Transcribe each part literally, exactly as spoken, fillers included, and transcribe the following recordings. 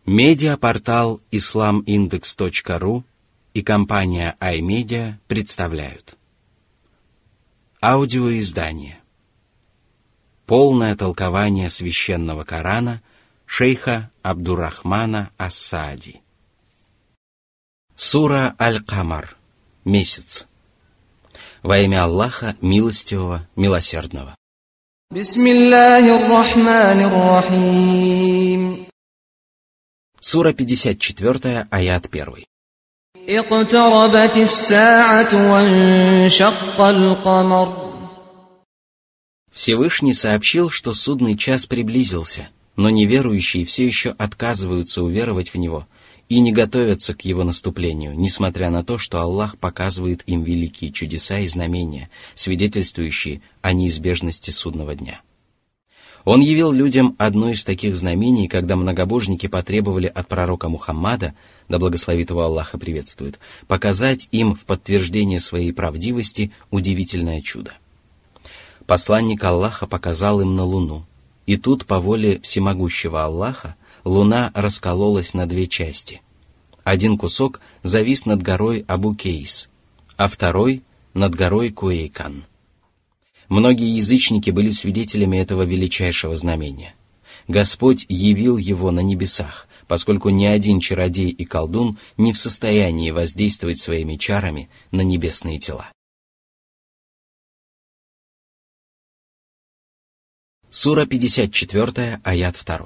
Медиапортал ислам индекс точка ру и компания iMedia представляют аудиоиздание «Полное толкование священного Корана» шейха Абдуррахмана ас-Саади. Сура Аль-Камар. Месяц. Во имя Аллаха, милостивого, милосердного. Бисмиллахир-рахманир-рахим. Сура пятьдесят четыре, аят один. Иqтарабатис-са'ату ваншаккал-камар. Всевышний сообщил, что судный час приблизился, но неверующие все еще отказываются уверовать в него и не готовятся к его наступлению, несмотря на то, что Аллах показывает им великие чудеса и знамения, свидетельствующие о неизбежности судного дня. Он явил людям одно из таких знамений, когда многобожники потребовали от пророка Мухаммада, да благословит его Аллах и приветствует, показать им в подтверждение своей правдивости удивительное чудо. Посланник Аллаха показал им на луну, и тут по воле всемогущего Аллаха луна раскололась на две части. Один кусок завис над горой Абу-Кейс, а второй — над горой Куэйкан. Многие язычники были свидетелями этого величайшего знамения. Господь явил его на небесах, поскольку ни один чародей и колдун не в состоянии воздействовать своими чарами на небесные тела. Сура пятьдесят четыре, аят два.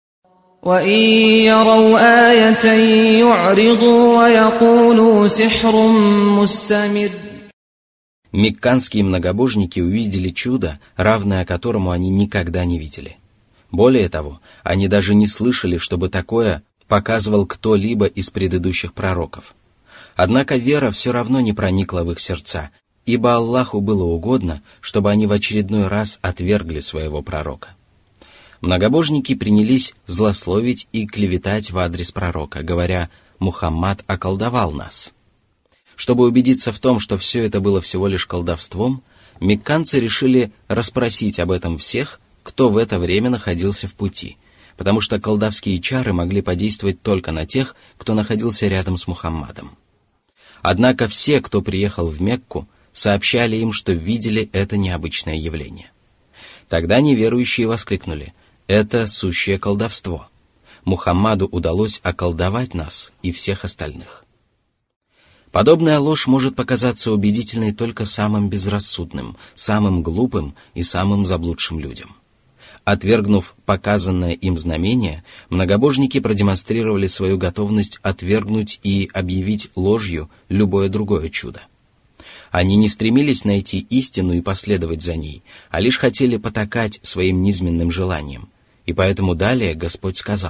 Мекканские многобожники увидели чудо, равное которому они никогда не видели. Более того, они даже не слышали, чтобы такое показывал кто-либо из предыдущих пророков. Однако вера все равно не проникла в их сердца, ибо Аллаху было угодно, чтобы они в очередной раз отвергли своего пророка. Многобожники принялись злословить и клеветать в адрес пророка, говоря: «Мухаммад околдовал нас». Чтобы убедиться в том, что все это было всего лишь колдовством, мекканцы решили расспросить об этом всех, кто в это время находился в пути, потому что колдовские чары могли подействовать только на тех, кто находился рядом с Мухаммадом. Однако все, кто приехал в Мекку, сообщали им, что видели это необычное явление. Тогда неверующие воскликнули: «Это сущее колдовство. Мухаммаду удалось околдовать нас и всех остальных». Подобная ложь может показаться убедительной только самым безрассудным, самым глупым и самым заблудшим людям. Отвергнув показанное им знамение, многобожники продемонстрировали свою готовность отвергнуть и объявить ложью любое другое чудо. Они не стремились найти истину и последовать за ней, а лишь хотели потакать своим низменным желаниям. И поэтому далее Господь сказал: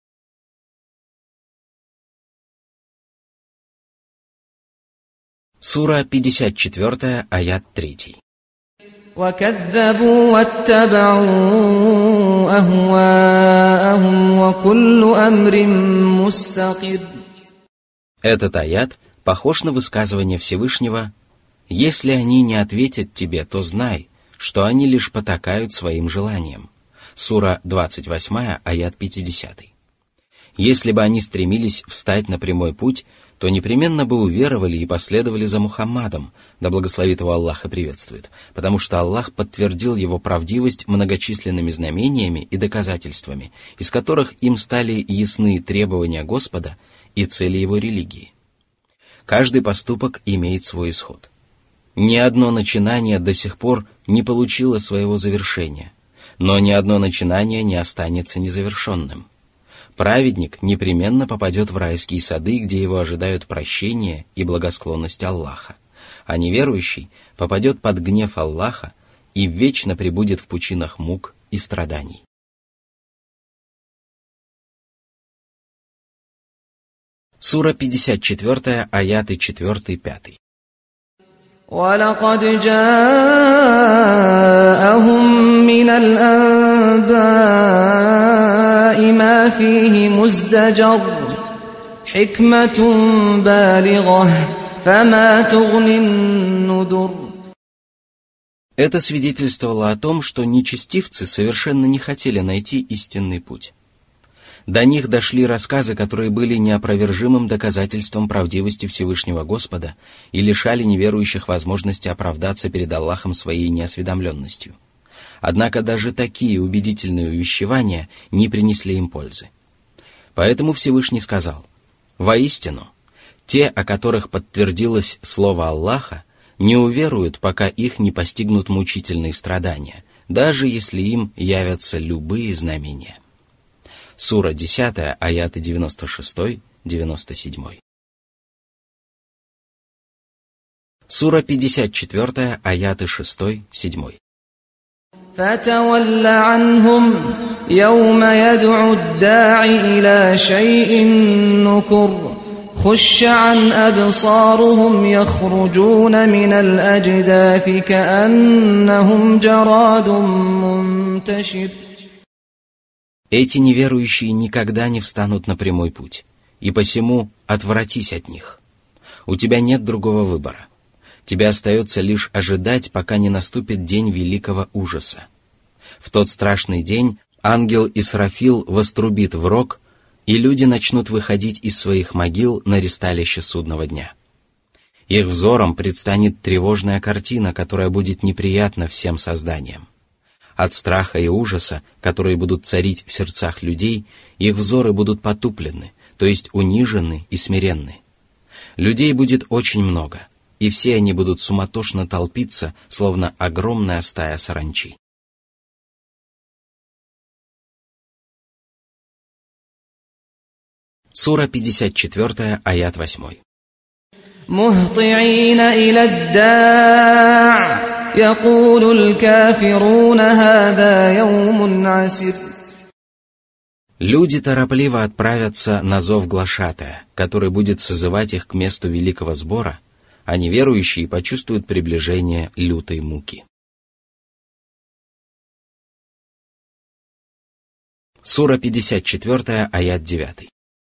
Сура пятьдесят четыре, аят три. وَكَذَّبُوا وَاتَّبَعُوا أَهْوَاءَهُمْ وَكُلُّ أَمْرٍ مُسْتَقِرٌّ. Этот аят похож на высказывание Всевышнего: «Если они не ответят тебе, то знай, что они лишь потакают своим желаниям». Сура двадцать восемь, аят пятьдесят. Если бы они стремились встать на прямой путь, то непременно бы уверовали и последовали за Мухаммадом, да благословит его Аллах и приветствует, потому что Аллах подтвердил его правдивость многочисленными знамениями и доказательствами, из которых им стали ясны требования Господа и цели его религии. Каждый поступок имеет свой исход. Ни одно начинание до сих пор не получило своего завершения, но ни одно начинание не останется незавершенным. Праведник непременно попадет в райские сады, где его ожидают прощение и благосклонность Аллаха, а неверующий попадет под гнев Аллаха и вечно пребудет в пучинах мук и страданий. Сура пятьдесят четыре, аяты четыре-пять. وَلَقَدْ جَاءَهُم مِّنَ الْأَنبَاءِ مَا فِيهِ مُزْدَجَرٌ حِكْمَةٌ بَالِغَةٌ فَمَا تُغْنِ النُّذُرُ. Это свидетельствовало о том, что нечестивцы совершенно не хотели найти истинный путь. До них дошли рассказы, которые были неопровержимым доказательством правдивости Всевышнего Господа и лишали неверующих возможности оправдаться перед Аллахом своей неосведомленностью. Однако даже такие убедительные увещевания не принесли им пользы. Поэтому Всевышний сказал: «Воистину, те, о которых подтвердилось слово Аллаха, не уверуют, пока их не постигнут мучительные страдания, даже если им явятся любые знамения». Сура десятая, аяты девяносто шесть — девяносто семь. Сура пятьдесят четыре, аяты шесть — семь. فَتَوَلَّ عَنْهُمْ يَوْمَ يَدْعُ الدَّاعِ إِلَى شَيْءٍ نُكُرٍ خُشَّ عَنْ أَبْصَارُهُمْ يَخْرُجُونَ مِنَ الْأَجْدَاثِ كَأَنَّهُمْ جَرَادٌ مُنْتَشِرٌ. Эти неверующие никогда не встанут на прямой путь, и посему отвратись от них. У тебя нет другого выбора. Тебе остается лишь ожидать, пока не наступит день великого ужаса. В тот страшный день ангел Исрафил вострубит в рог, и люди начнут выходить из своих могил на ристалище судного дня. Их взором предстанет тревожная картина, которая будет неприятна всем созданиям. От страха и ужаса, которые будут царить в сердцах людей, их взоры будут потуплены, то есть унижены и смиренны. Людей будет очень много, и все они будут суматошно толпиться, словно огромная стая саранчи. Сура пятьдесят четыре, аят восемь. مُهْطِعِينَ إِلَى الدَّاعِ يَقُولُ الْكَافِرُونَ هَذَا يَوْمٌ عَسِرٌ. Люди торопливо отправятся на зов глашатая, который будет созывать их к месту великого сбора, а неверующие почувствуют приближение лютой муки. Сура пятьдесят четыре, аят девять.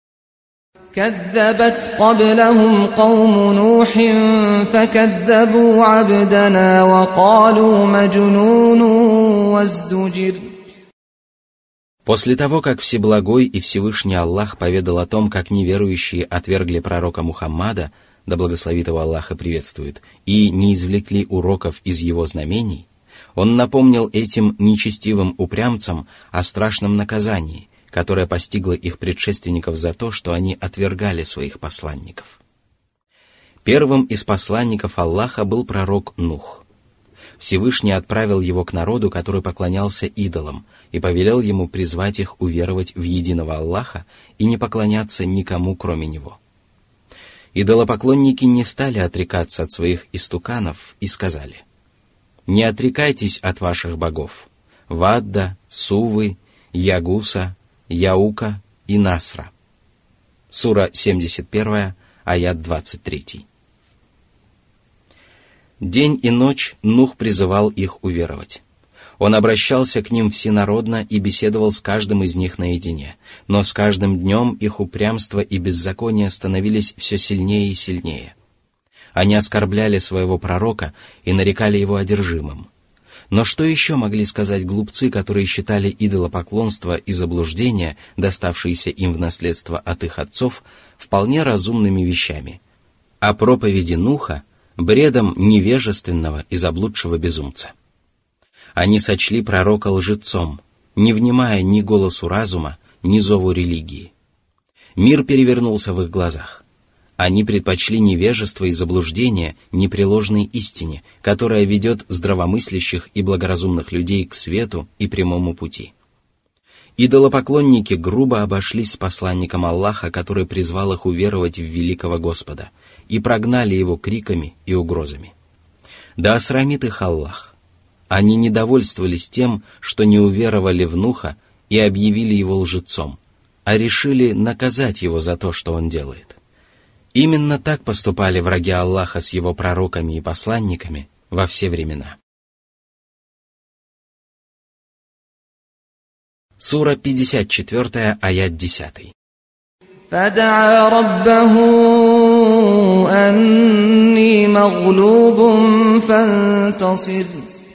كذبت قبلهم قوم نوح فكذبوا عبدنا وقالوا مجنون وازدجر. После того, как Всеблагой и Всевышний Аллах поведал о том, как неверующие отвергли пророка Мухаммада, да благословит его Аллах и приветствует, и не извлекли уроков из его знамений, он напомнил этим нечестивым упрямцам о страшном наказании, которое постигло их предшественников за то, что они отвергали своих посланников. Первым из посланников Аллаха был пророк Нух. Всевышний отправил его к народу, который поклонялся идолам, и повелел ему призвать их уверовать в единого Аллаха и не поклоняться никому, кроме него. Идолопоклонники не стали отрекаться от своих истуканов и сказали: «Не отрекайтесь от ваших богов — Вадда, Сувы, Ягуса, Яука и Насра». Сура семьдесят один, аят двадцать три. День и ночь Нух призывал их уверовать. Он обращался к ним всенародно и беседовал с каждым из них наедине, но с каждым днем их упрямство и беззаконие становились все сильнее и сильнее. Они оскорбляли своего пророка и нарекали его одержимым. Но что еще могли сказать глупцы, которые считали идолопоклонство и заблуждения, доставшиеся им в наследство от их отцов, вполне разумными вещами, а проповеди Нуха — бредом невежественного и заблудшего безумца? Они сочли пророка лжецом, не внимая ни голосу разума, ни зову религии. Мир перевернулся в их глазах. Они предпочли невежество и заблуждение непреложной истине, которая ведет здравомыслящих и благоразумных людей к свету и прямому пути. Идолопоклонники грубо обошлись с посланником Аллаха, который призвал их уверовать в великого Господа, и прогнали его криками и угрозами. Да осрамит их Аллах. Они не довольствовались тем, что не уверовали в Нуха и объявили его лжецом, а решили наказать его за то, что он делает. Именно так поступали враги Аллаха с его пророками и посланниками во все времена. Сура пятьдесят четыре, аят десять. فَدَعَا رَبَّهُ أَنِّي مَغْلُوبٌ فَانْتَصِرْ.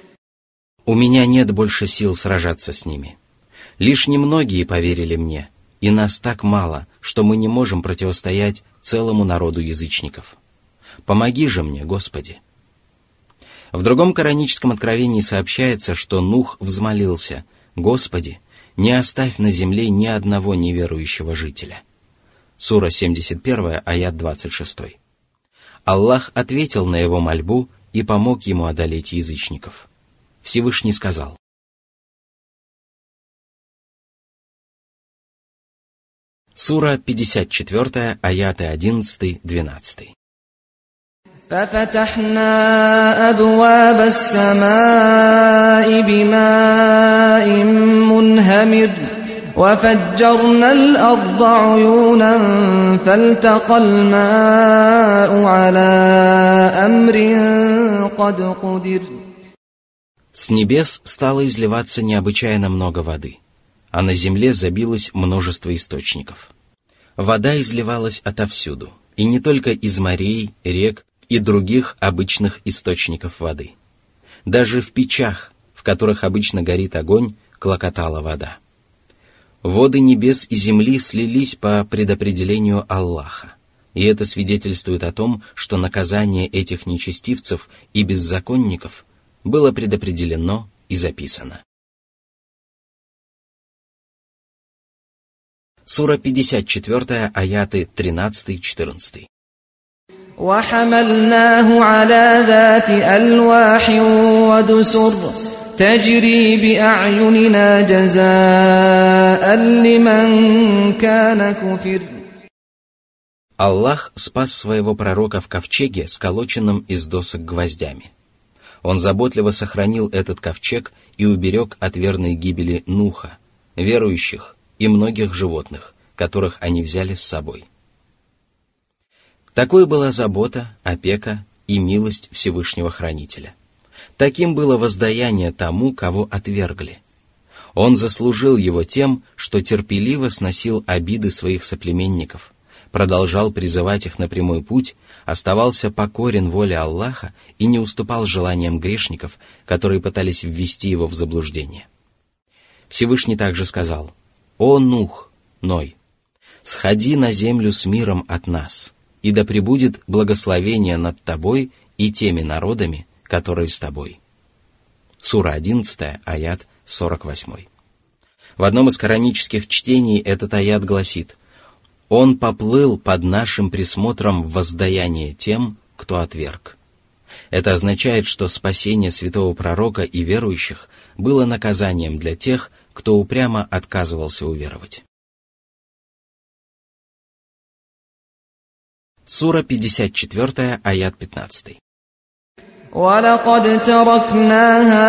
У меня нет больше сил сражаться с ними. Лишь немногие поверили мне, и нас так мало, что мы не можем противостоять целому народу язычников. Помоги же мне, Господи». В другом кораническом откровении сообщается, что Нух взмолился: «Господи, не оставь на земле ни одного неверующего жителя». Сура семьдесят один, аят двадцать шесть. Аллах ответил на его мольбу и помог ему одолеть язычников. Всевышний сказал: Сура пятьдесят четыре, аяты одиннадцать-двенадцать. ففتحنا أبواب السماء بماء منهمر وفجرنا الأرض عيونا فالتقى الماء على أمر قد قدر. С небес стало изливаться необычайно много воды, а на земле забилось множество источников. Вода изливалась отовсюду, и не только из морей, рек и других обычных источников воды. Даже в печах, в которых обычно горит огонь, клокотала вода. Воды небес и земли слились по предопределению Аллаха, и это свидетельствует о том, что наказание этих нечестивцев и беззаконников было предопределено и записано. Сура пятьдесят четыре, аяты тринадцать-четырнадцать. وحملناه على ذات ألواح ودسر تجري بأعيننا جزاء لمن كان كفر. Аллах спас своего пророка в ковчеге, сколоченном из досок гвоздями. Он заботливо сохранил этот ковчег и уберег от верной гибели Нуха, верующих и многих животных, которых они взяли с собой. Такой была забота, опека и милость Всевышнего Хранителя. Таким было воздаяние тому, кого отвергли. Он заслужил его тем, что терпеливо сносил обиды своих соплеменников, продолжал призывать их на прямой путь, оставался покорен воле Аллаха и не уступал желаниям грешников, которые пытались ввести его в заблуждение. Всевышний также сказал: «О Нух, Ной, сходи на землю с миром от нас, и да пребудет благословение над тобой и теми народами, которые с тобой». Сура одиннадцать, аят сорок восемь. В одном из коранических чтений этот аят гласит: «Он поплыл под нашим присмотром в воздаяние тем, кто отверг». Это означает, что спасение святого пророка и верующих было наказанием для тех, кто упрямо отказывался уверовать. Сура пятьдесят четыре, аят пятнадцать. وَلَقَدْ تَرَكْنَاهَا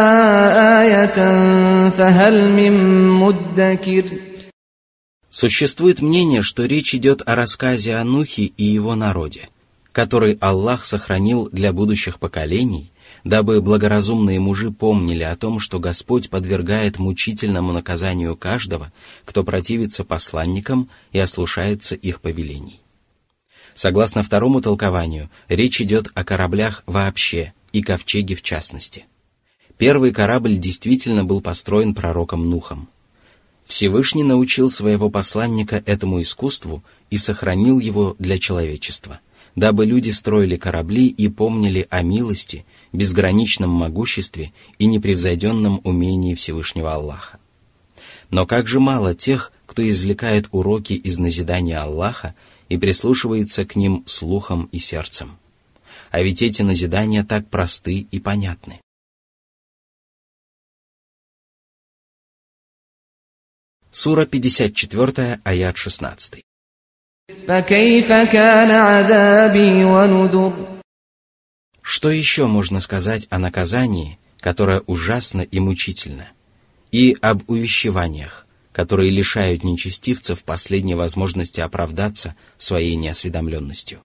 آيَةً فَهَلْ مِن مُدَّكِرٍ. Существует мнение, что речь идет о рассказе о Нухе и его народе, который Аллах сохранил для будущих поколений, дабы благоразумные мужи помнили о том, что Господь подвергает мучительному наказанию каждого, кто противится посланникам и ослушается их повелений. Согласно второму толкованию, речь идет о кораблях вообще и ковчеге в частности. Первый корабль действительно был построен пророком Нухом. Всевышний научил своего посланника этому искусству и сохранил его для человечества, дабы люди строили корабли и помнили о милости, безграничном могуществе и непревзойденном умении Всевышнего Аллаха. Но как же мало тех, кто извлекает уроки из назидания Аллаха и прислушивается к ним слухом и сердцем. А ведь эти назидания так просты и понятны. Сура пятьдесят четыре, аят шестнадцать. Что еще можно сказать о наказании, которое ужасно и мучительно, и об увещеваниях, которые лишают нечестивцев последней возможности оправдаться своей неосведомленностью?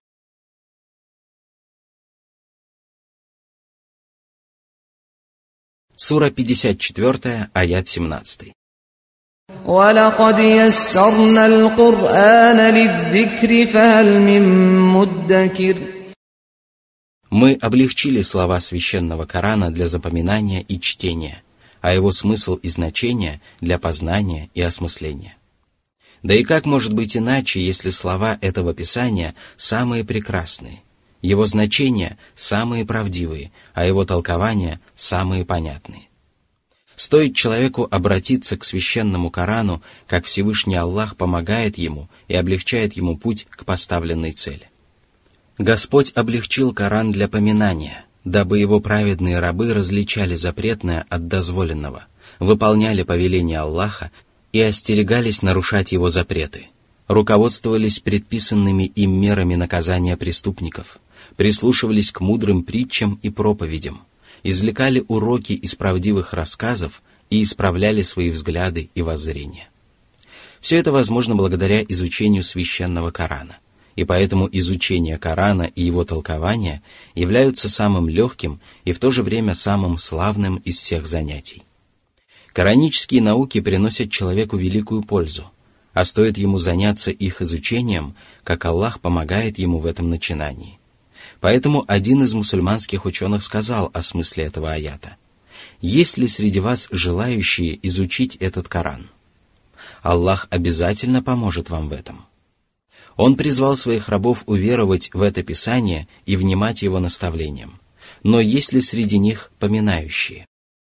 Сура пятьдесят четыре, аят семнадцать. وَلَقَدْ يَسَّرْنَا الْقُرْآنَ لِلذِّكْرِ فَهَلْ مِن مُدَّكِرٍ. Мы облегчили слова священного Корана для запоминания и чтения, а его смысл и значение для познания и осмысления. Да и как может быть иначе, если слова этого Писания самые прекрасные, его значения самые правдивые, а его толкования самые понятные? Стоит человеку обратиться к священному Корану, как Всевышний Аллах помогает ему и облегчает ему путь к поставленной цели. Господь облегчил Коран для поминания, дабы его праведные рабы различали запретное от дозволенного, выполняли повеления Аллаха и остерегались нарушать его запреты, руководствовались предписанными им мерами наказания преступников, прислушивались к мудрым притчам и проповедям, извлекали уроки из правдивых рассказов и исправляли свои взгляды и воззрения. Все это возможно благодаря изучению священного Корана, и поэтому изучение Корана и его толкования являются самым легким и в то же время самым славным из всех занятий. Коранические науки приносят человеку великую пользу, а стоит ему заняться их изучением, как Аллах помогает ему в этом начинании. Поэтому один из мусульманских ученых сказал о смысле этого аята: «Есть ли среди вас желающие изучить этот Коран? Аллах обязательно поможет вам в этом». Он призвал своих рабов уверовать в это Писание и внимать его наставлениям. Но есть ли среди них поминающие?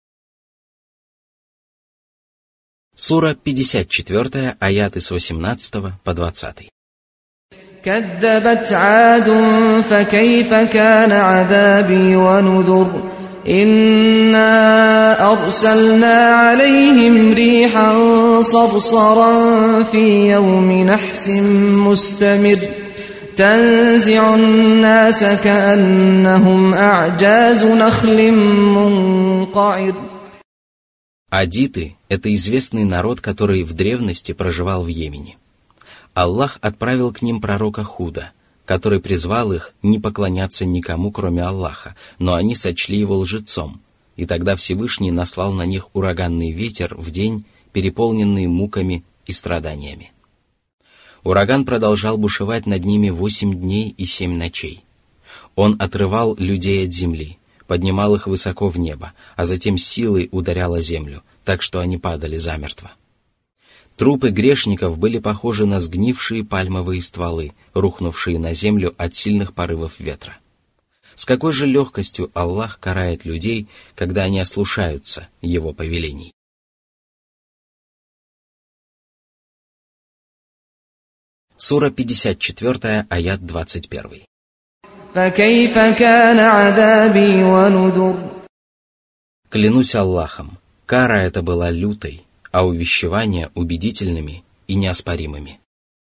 Сура пятьдесят четыре, аяты с восемнадцатого по двадцатый. كذبت عاد فكيف كان عذابي ونذر إنا أرسلنا عليهم ريحا صرصرا في يوم نحس مستمر تنزع الناس كأنهم أعجاز نخل منقعر. Адиты – это известный народ, который в древности проживал в Йемене. Аллах отправил к ним пророка Худа, который призвал их не поклоняться никому, кроме Аллаха, но они сочли его лжецом, и тогда Всевышний наслал на них ураганный ветер в день, переполненный муками и страданиями. Ураган продолжал бушевать над ними восемь дней и семь ночей. Он отрывал людей от земли, поднимал их высоко в небо, а затем силой ударял о землю, так что они падали замертво. Трупы грешников были похожи на сгнившие пальмовые стволы, рухнувшие на землю от сильных порывов ветра. С какой же легкостью Аллах карает людей, когда они ослушаются Его повелений. Сура пятьдесят четыре, аят двадцать один. Клянусь Аллахом, кара эта была лютой, а увещевания убедительными и неоспоримыми.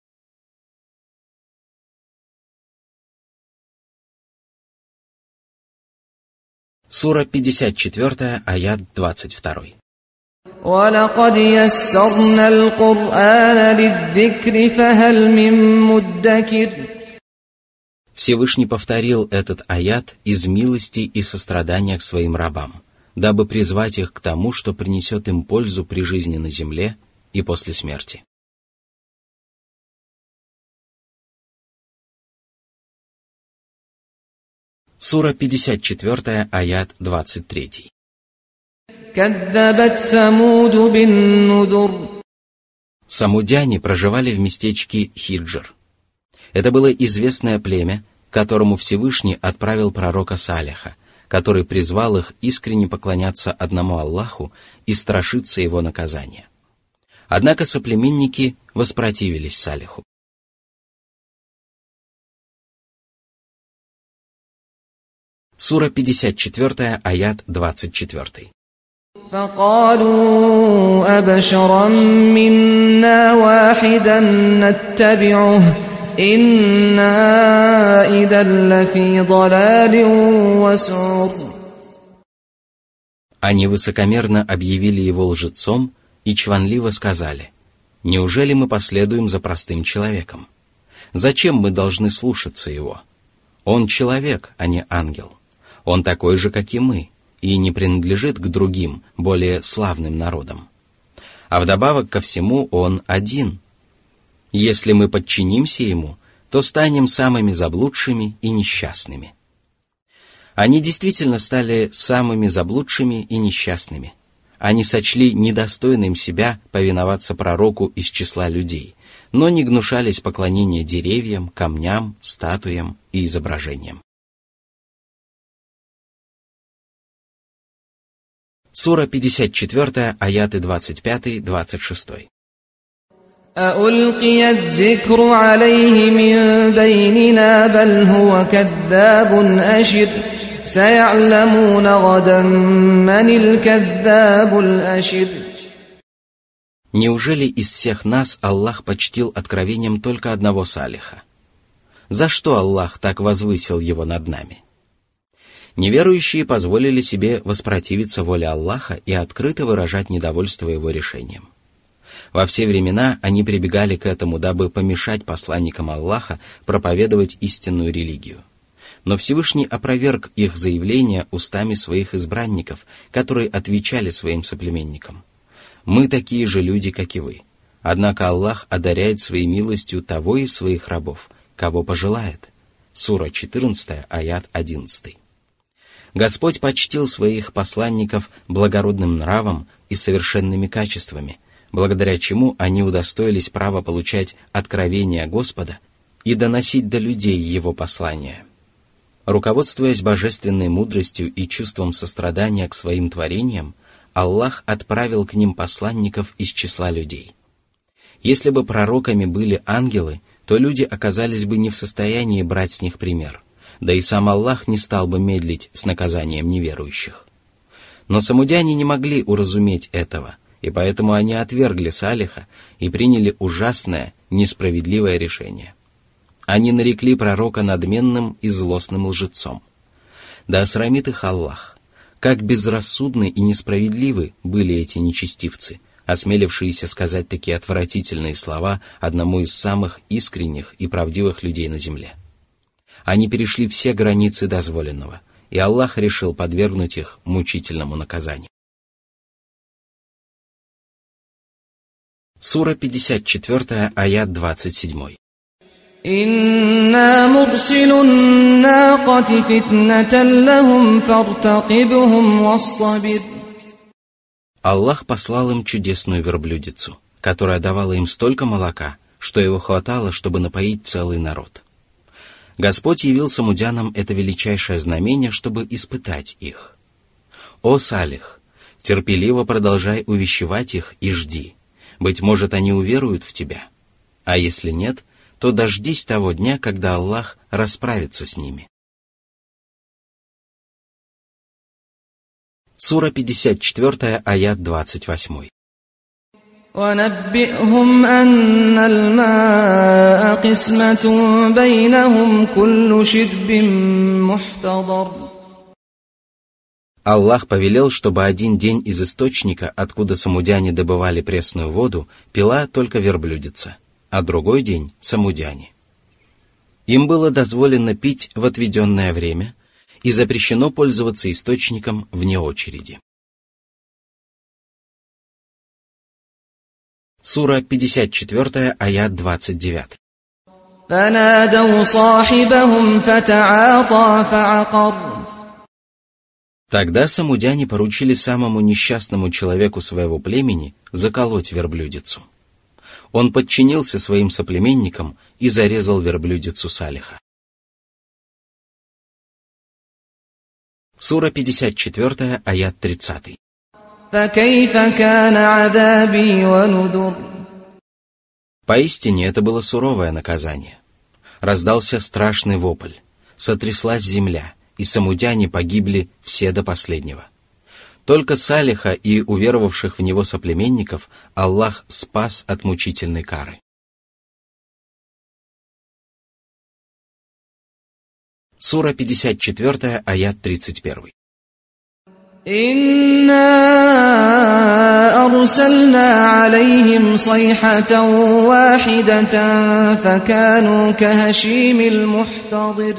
Сура пятьдесят четыре, аят двадцать два. وَلَقَدْ يَسَّرْنَا الْقُرْآنَ لِلذِّكْرِ فَهَلْ مِن مُّدَّكِرٍ. Всевышний повторил этот аят из милости и сострадания к своим рабам, дабы призвать их к тому, что принесет им пользу при жизни на земле и после смерти. Сура пятьдесят четыре, аят двадцать три. كَذَّبَتْ ثَمُودُ بِالنُّذُرِ. Самудяне проживали в местечке Хиджр. Это было известное племя, которому Всевышний отправил пророка Салиха, который призвал их искренне поклоняться одному Аллаху и страшиться его наказания. Однако соплеменники воспротивились Салиху. Сура пятьдесят четыре, аят двадцать четыре. فَقَالُوا أَبَشَرًا مِّنَّا وَاحِدًا نَّتَّبِعُهُ إِنَّا إِذًا لَّفِي ضَلَالٍ وَسُعُرٍ. Они высокомерно объявили его лжецом и чванливо сказали: «Неужели мы последуем за простым человеком? Зачем мы должны слушаться его? Он человек, а не ангел. Он такой же, как и мы, и не принадлежит к другим, более славным народам. А вдобавок ко всему он один. Если мы подчинимся ему, то станем самыми заблудшими и несчастными». Они действительно стали самыми заблудшими и несчастными. Они сочли недостойным себя повиноваться пророку из числа людей, но не гнушались поклонения деревьям, камням, статуям и изображениям. Сура пятьдесят четыре, аяты двадцать пять двадцать шесть. أَأُلْقِيَ الذِّكْرُ عَلَيْهِ مِنْ بَيْنِنَا بَلْ هُوَ كَذَّابٌ أَشِرٌ سَيَعْلَمُونَ غَدًا مَنِ الْكَذَّابُ الْأَشِرُ. Неужели из всех нас Аллах почтил откровением только одного Салиха? За что Аллах так возвысил его над нами? Неверующие позволили себе воспротивиться воле Аллаха и открыто выражать недовольство его решением. Во все времена они прибегали к этому, дабы помешать посланникам Аллаха проповедовать истинную религию. Но Всевышний опроверг их заявления устами своих избранников, которые отвечали своим соплеменникам: «Мы такие же люди, как и вы. Однако Аллах одаряет своей милостью того из своих рабов, кого пожелает». Сура четырнадцать, аят одиннадцать. Господь почтил своих посланников благородным нравом и совершенными качествами, благодаря чему они удостоились права получать откровения Господа и доносить до людей Его послания. Руководствуясь божественной мудростью и чувством сострадания к своим творениям, Аллах отправил к ним посланников из числа людей. Если бы пророками были ангелы, то люди оказались бы не в состоянии брать с них пример, да и сам Аллах не стал бы медлить с наказанием неверующих. Но самудяне не могли уразуметь этого, и поэтому они отвергли Салиха и приняли ужасное, несправедливое решение. Они нарекли пророка надменным и злостным лжецом. Да осрамит их Аллах! Как безрассудны и несправедливы были эти нечестивцы, осмелившиеся сказать такие отвратительные слова одному из самых искренних и правдивых людей на земле. Они перешли все границы дозволенного, и Аллах решил подвергнуть их мучительному наказанию. Сура пятьдесят четыре, аят двадцать семь. إِنَّا مُرْسِلُ النَّاقَةِ فِتْنَةً لَهُمْ فَارْتَقِبْهُمْ وَاصْطَبِرْ. Аллах послал им чудесную верблюдицу, которая давала им столько молока, что его хватало, чтобы напоить целый народ. Господь явил самудянам это величайшее знамение, чтобы испытать их. «О Салих, терпеливо продолжай увещевать их и жди. Быть может, они уверуют в тебя. А если нет, то дождись того дня, когда Аллах расправится с ними». Сура пятьдесят четыре, аят двадцать восемь. وَنَبِّئْهُمْ أَنَّ الْمَاءَ قِسْمَةٌ بَيْنَهُمْ كُلُّ شِرْبٍ مُحْتَضَرٍ. Аллах повелел, чтобы один день из источника, откуда самудяне добывали пресную воду, пила только верблюдица, а другой день — самудяне. Им было дозволено пить в отведенное время и запрещено пользоваться источником вне очереди. Сура пятьдесят четыре, аят двадцать девять. فَنَادَوْا صَاحِبَهُمْ فَتَعَاطَى فَعَقَرَ. Тогда самудяне поручили самому несчастному человеку своего племени заколоть верблюдицу. Он подчинился своим соплеменникам и зарезал верблюдицу Салиха. Сура пятьдесят четыре, аят тридцать. فَكَيْفَ كَانَ عَذَابِي وَنُذُرِ. Поистине это было суровое наказание. Раздался страшный вопль, сотряслась земля, и самудяне погибли все до последнего. Только Салиха и уверовавших в него соплеменников Аллах спас от мучительной кары. Сура пятьдесят четыре, аят тридцать один. إِنَّا أَرْسَلْنَا عَلَيْهِمْ صَيْحَةً وَاحِدَةً فَكَانُوا كَهَشِيمِ الْمُحْتَظِرِ.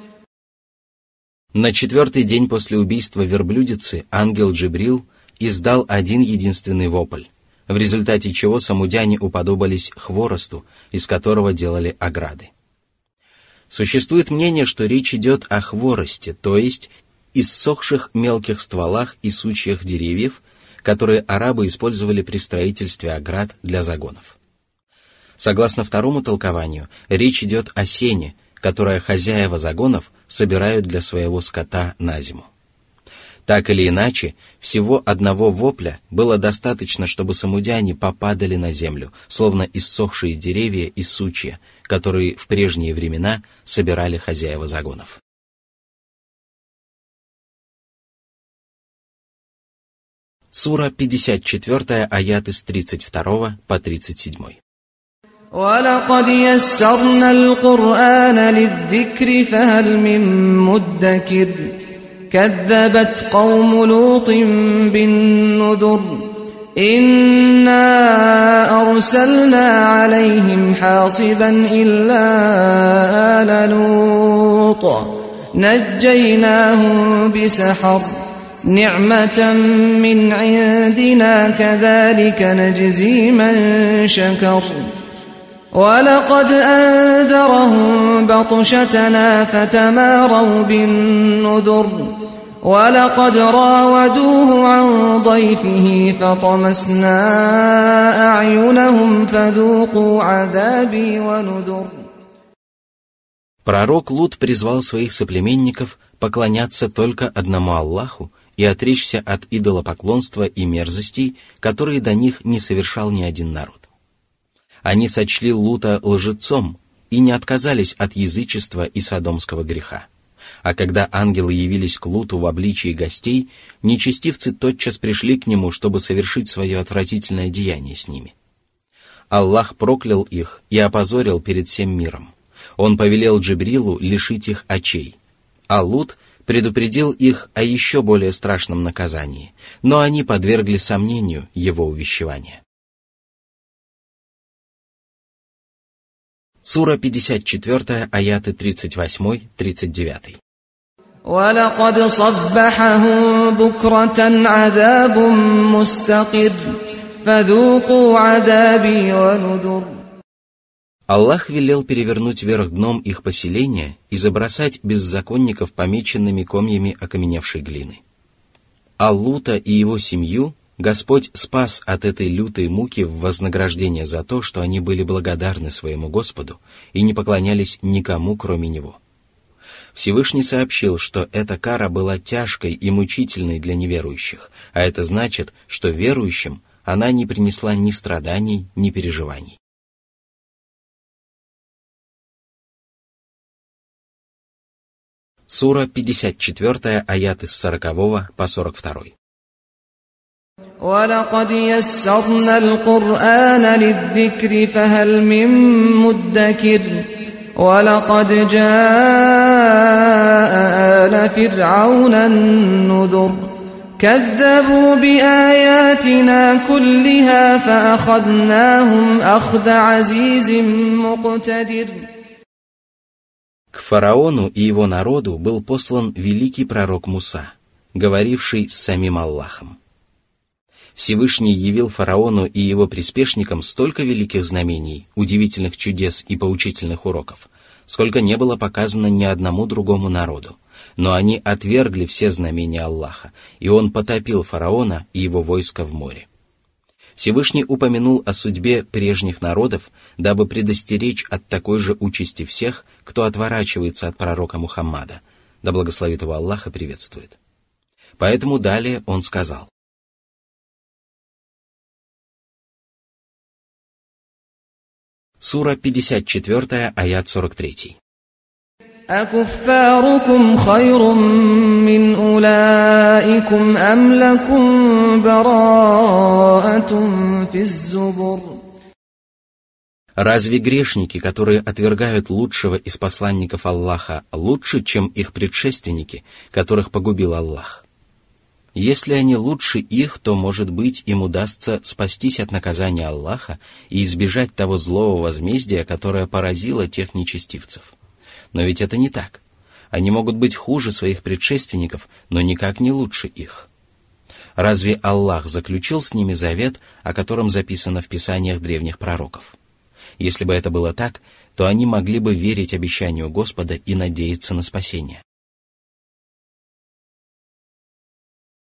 На четвертый день после убийства верблюдицы ангел Джибрил издал один единственный вопль, в результате чего самудяне уподобились хворосту, из которого делали ограды. Существует мнение, что речь идет о хворосте, то есть иссохших мелких стволах и сучьях деревьев, которые арабы использовали при строительстве оград для загонов. Согласно второму толкованию, речь идет о сене, которое хозяева загонов собирают для своего скота на зиму. Так или иначе, всего одного вопля было достаточно, чтобы самудяне попадали на землю, словно иссохшие деревья и сучья, которые в прежние времена собирали хозяева загонов. Сура пятьдесят четыре, аяты с тридцать два по тридцать семь. وَلَقَدْ يَسَّرْنَا الْقُرْآنَ لِلذِّكْرِ فَهَلْ مِن مُّدَّكِرٍ كَذَّبَتْ قَوْمُ لُوطٍ بِالنُّذُرِ إِنَّا أَرْسَلْنَا عَلَيْهِمْ حَاصِبًا إِلَّا آلَ لُوطٍ نَجَّيْنَاهُم بِسَحَرٍ نِعْمَةً مِّنْ عِندِنَا كَذَلِكَ نَجْزِي مَن شَكَرَ وَلَقَدْ أَنذَرَهُم بَطْشَتَنَا فَتَمَارَوْا بِالنُّذُرِ وَلَقَدْ راوَدُوهُ عَن ضَيْفِهِ فَطَمَسْنَا أَعْيُنَهُمْ فَذُوقُوا عَذَابِي وَنُذُرِ. Пророк Лут призвал своих соплеменников поклоняться только одному Аллаху и отречься от идолопоклонства и мерзостей, которые до них не совершал ни один народ. Они сочли Лута лжецом и не отказались от язычества и содомского греха. А когда ангелы явились к Луту в обличии гостей, нечестивцы тотчас пришли к нему, чтобы совершить свое отвратительное деяние с ними. Аллах проклял их и опозорил перед всем миром. Он повелел Джибрилу лишить их очей, а Лут предупредил их о еще более страшном наказании, но они подвергли сомнению его увещевания. Сура пятьдесят четыре, аяты тридцать восемь тридцать девять. وَلَقَدْ صَبَّحَهُم بُكْرَةً عَذَابٌ مُّسْتَقِرٌّ فَذُوقُوا عَذَابِي وَنُذُرِ. Аллах велел перевернуть вверх дном их поселения и забросать беззаконников помеченными комьями окаменевшей глины. А Лута и его семью Господь спас от этой лютой муки в вознаграждение за то, что они были благодарны своему Господу и не поклонялись никому, кроме Него. Всевышний сообщил, что эта кара была тяжкой и мучительной для неверующих, а это значит, что верующим она не принесла ни страданий, ни переживаний. Сура пятьдесят четыре, аяты с сорокового по сорок два. وَلَقَدْ يَسَّرْنَا الْقُرْآنَ لِلذِّكْرِ فَهَلْ مِن مُّدَّكِرٍ وَلَقَدْ جَاءَ آلَ فِرْعَوْنَ النُّذُرُ كَذَّبُوا بِآيَاتِنَا كُلِّهَا فَأَخَذْنَاهُمْ أَخْذَ عَزِيزٍ مُّقْتَدِرٍ. К фараону и его народу был послан великий пророк Муса, говоривший с самим Аллахом. Всевышний явил фараону и его приспешникам столько великих знамений, удивительных чудес и поучительных уроков, сколько не было показано ни одному другому народу, но они отвергли все знамения Аллаха, и он потопил фараона и его войско в море. Всевышний упомянул о судьбе прежних народов, дабы предостеречь от такой же участи всех, кто отворачивается от пророка Мухаммада, да благословит его Аллах и приветствует. Поэтому далее он сказал: Сура пятьдесят четыре, аят сорок три. أَكُفَّارُكُمْ خَيْرٌ مِّنْ أُولَٰئِكُمْ أَمْ لَكُمْ بَرَاءَةٌ فِي الزُّبُرِ. Разве грешники, которые отвергают лучшего из посланников Аллаха, лучше, чем их предшественники, которых погубил Аллах? Если они лучше их, то, может быть, им удастся спастись от наказания Аллаха и избежать того злого возмездия, которое поразило тех нечестивцев. Но ведь это не так. Они могут быть хуже своих предшественников, но никак не лучше их. Разве Аллах заключил с ними завет, о котором записано в писаниях древних пророков? Если бы это было так, то они могли бы верить обещанию Господа и надеяться на спасение.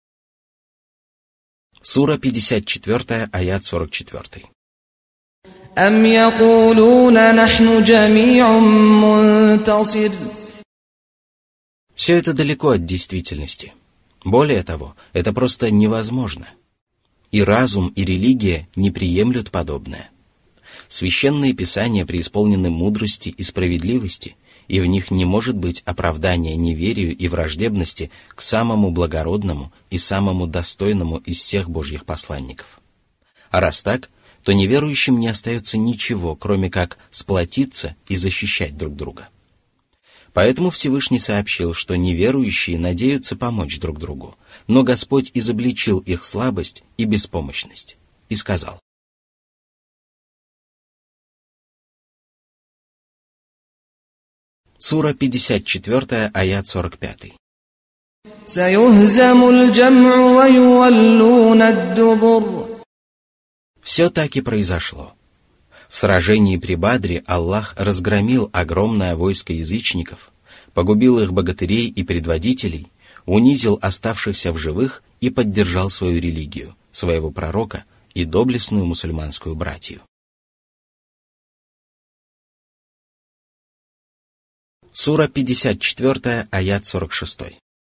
Сура пятьдесят четыре, аят сорок четыре. أم يقولون نحن جميع منتصر. Все это далеко от действительности. Более того, это просто невозможно. И разум, и религия не приемлют подобное. Священные писания преисполнены мудрости и справедливости, и в них не может быть оправдания неверию и враждебности к самому благородному и самому достойному из всех Божьих посланников. А раз так, то неверующим не остается ничего, кроме как сплотиться и защищать друг друга. Поэтому Всевышний сообщил, что неверующие надеются помочь друг другу, но Господь изобличил их слабость и беспомощность и сказал: Сура пятьдесят четыре, аят сорок пять. Все так и произошло. В сражении при Бадре Аллах разгромил огромное войско язычников, погубил их богатырей и предводителей, унизил оставшихся в живых и поддержал свою религию, своего пророка и доблестную мусульманскую братью. Сура пятьдесят четыре, аят сорок шесть.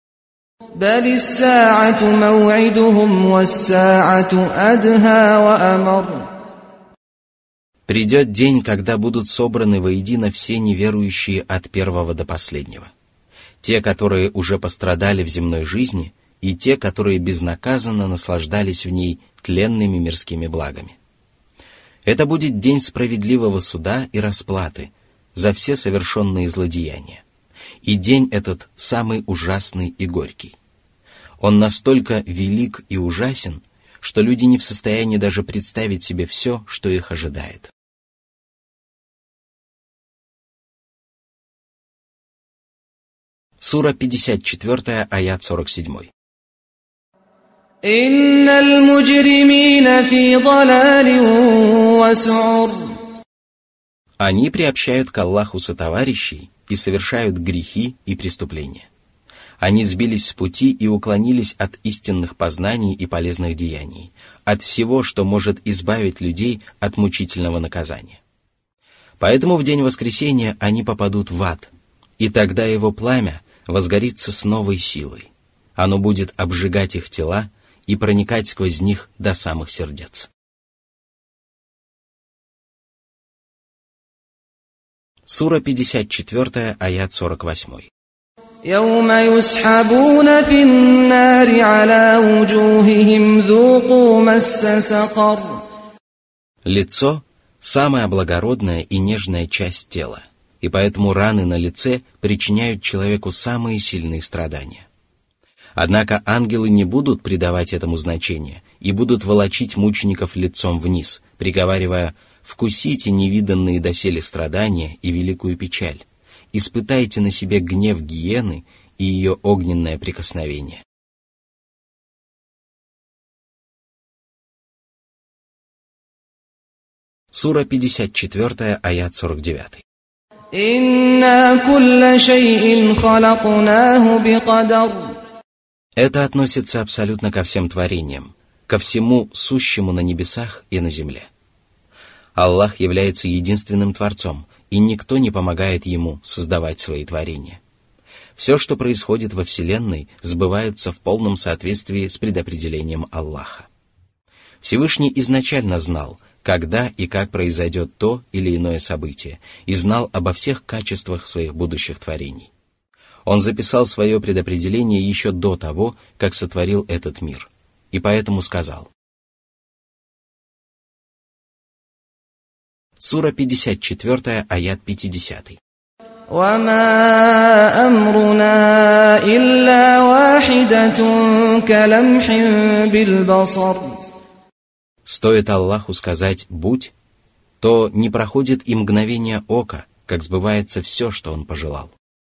Придет день, когда будут собраны воедино все неверующие от первого до последнего. Те, которые уже пострадали в земной жизни, и те, которые безнаказанно наслаждались в ней тленными мирскими благами. Это будет день справедливого суда и расплаты за все совершенные злодеяния. И день этот самый ужасный и горький. Он настолько велик и ужасен, что люди не в состоянии даже представить себе все, что их ожидает. Сура пятьдесят четыре, аят сорок семь. «Инналь муджримина фи далалин ва су'ур». Они приобщают к Аллаху сотоварищей и совершают грехи и преступления. Они сбились с пути и уклонились от истинных познаний и полезных деяний, от всего, что может избавить людей от мучительного наказания. Поэтому в день воскресения они попадут в ад, и тогда его пламя возгорится с новой силой. Оно будет обжигать их тела и проникать сквозь них до самых сердец. Сура пятьдесят четыре, аят сорок восемь. يوم يسحبون في النار على وجوههم ذوقوا مس سقر. Лицо – самая благородная и нежная часть тела, и поэтому раны на лице причиняют человеку самые сильные страдания. Однако ангелы не будут придавать этому значения и будут волочить мучеников лицом вниз, приговаривая: «Вкусите невиданные доселе страдания и великую печаль, испытайте на себе гнев гиены и ее огненное прикосновение». Сура пятьдесят четыре, аят сорок девять. «Инна кулля шайин халакнаху бикадар». Это относится абсолютно ко всем творениям, ко всему сущему на небесах и на земле. Аллах является единственным Творцом, и никто не помогает Ему создавать свои творения. Все, что происходит во Вселенной, сбывается в полном соответствии с предопределением Аллаха. Всевышний изначально знал, когда и как произойдет то или иное событие, и знал обо всех качествах своих будущих творений. Он записал свое предопределение еще до того, как сотворил этот мир, и поэтому сказал. Сура пятьдесят четыре, аят пятьдесят. «Вама амруна илля вахидатун каламхин билбасар». Стоит Аллаху сказать «будь», то не проходит и мгновение ока, как сбывается все, что Он пожелал.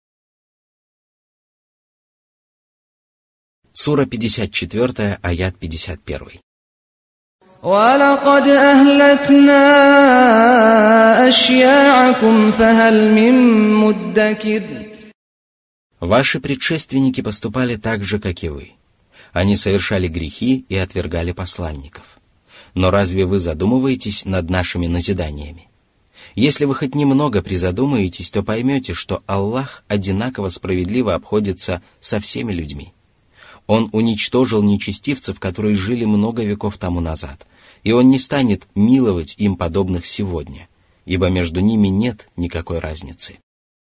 Сура пятьдесят четыре, аят пятьдесят один. وَلَقَدْ أَهْلَكْنَا أَشْيَاعَكُمْ فَهَلْ مِن مُدَّكِرٍ. Ваши предшественники поступали так же, как и вы. Они совершали грехи и отвергали посланников. Но разве вы задумываетесь над нашими назиданиями? Если вы хоть немного призадумаетесь, то поймете, что Аллах одинаково справедливо обходится со всеми людьми. Он уничтожил нечестивцев, которые жили много веков тому назад, и Он не станет миловать им подобных сегодня, ибо между ними нет никакой разницы.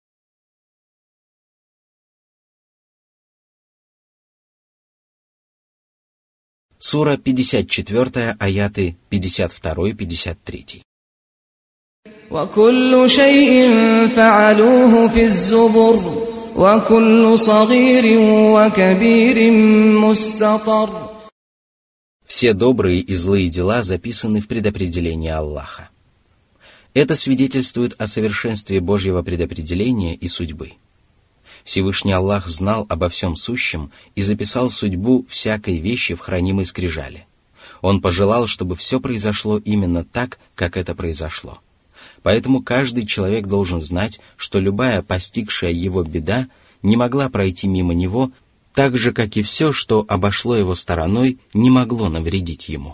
Сура пятьдесят четыре, аяты пятьдесят два — пятьдесят три. وَكُلُّ شَيْءٍ فَعَلُوهُ فِي الزُّبُرِ وَكُلُّ صَغِيرٍ وَكَبِيرٍ مُسْتَطَرٍ. Все добрые и злые дела записаны в предопределении Аллаха. Это свидетельствует о совершенстве Божьего предопределения и судьбы. Всевышний Аллах знал обо всем сущем и записал судьбу всякой вещи в хранимой скрижали. Он пожелал, чтобы все произошло именно так, как это произошло. Поэтому каждый человек должен знать, что любая постигшая его беда не могла пройти мимо него, так же, как и все, что обошло его стороной, не могло навредить ему.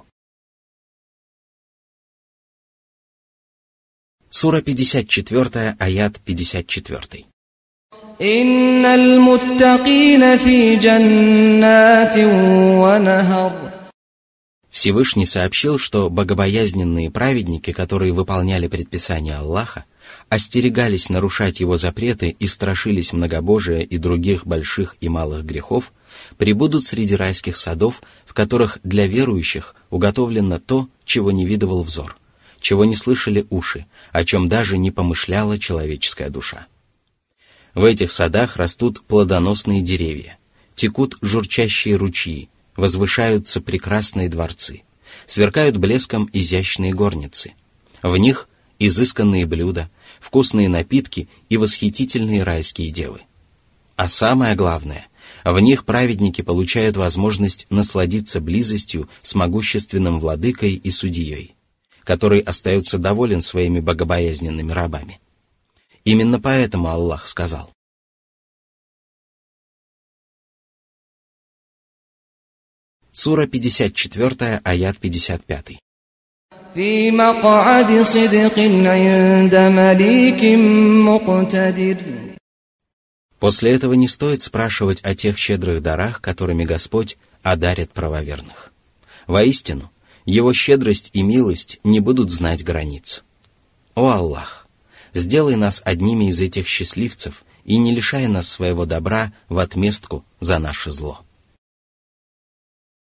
Сура пятьдесят четыре, аят пятьдесят четыре. «Инналь муттакина фи джаннатин ва нахар». Всевышний сообщил, что богобоязненные праведники, которые выполняли предписания Аллаха, остерегались нарушать его запреты и страшились многобожия и других больших и малых грехов, пребудут среди райских садов, в которых для верующих уготовлено то, чего не видывал взор, чего не слышали уши, о чем даже не помышляла человеческая душа. В этих садах растут плодоносные деревья, текут журчащие ручьи, возвышаются прекрасные дворцы, сверкают блеском изящные горницы. В них изысканные блюда, вкусные напитки и восхитительные райские девы. А самое главное, в них праведники получают возможность насладиться близостью с могущественным владыкой и судьей, который остается доволен своими богобоязненными рабами. Именно поэтому Аллах сказал: Сура пятьдесят четыре, аят пятьдесят пять. «Фи мак'ади сидкин инда маликин муктадир». После этого не стоит спрашивать о тех щедрых дарах, которыми Господь одарит правоверных. Воистину, Его щедрость и милость не будут знать границ. О Аллах, сделай нас одними из этих счастливцев и не лишай нас своего добра в отместку за наше зло.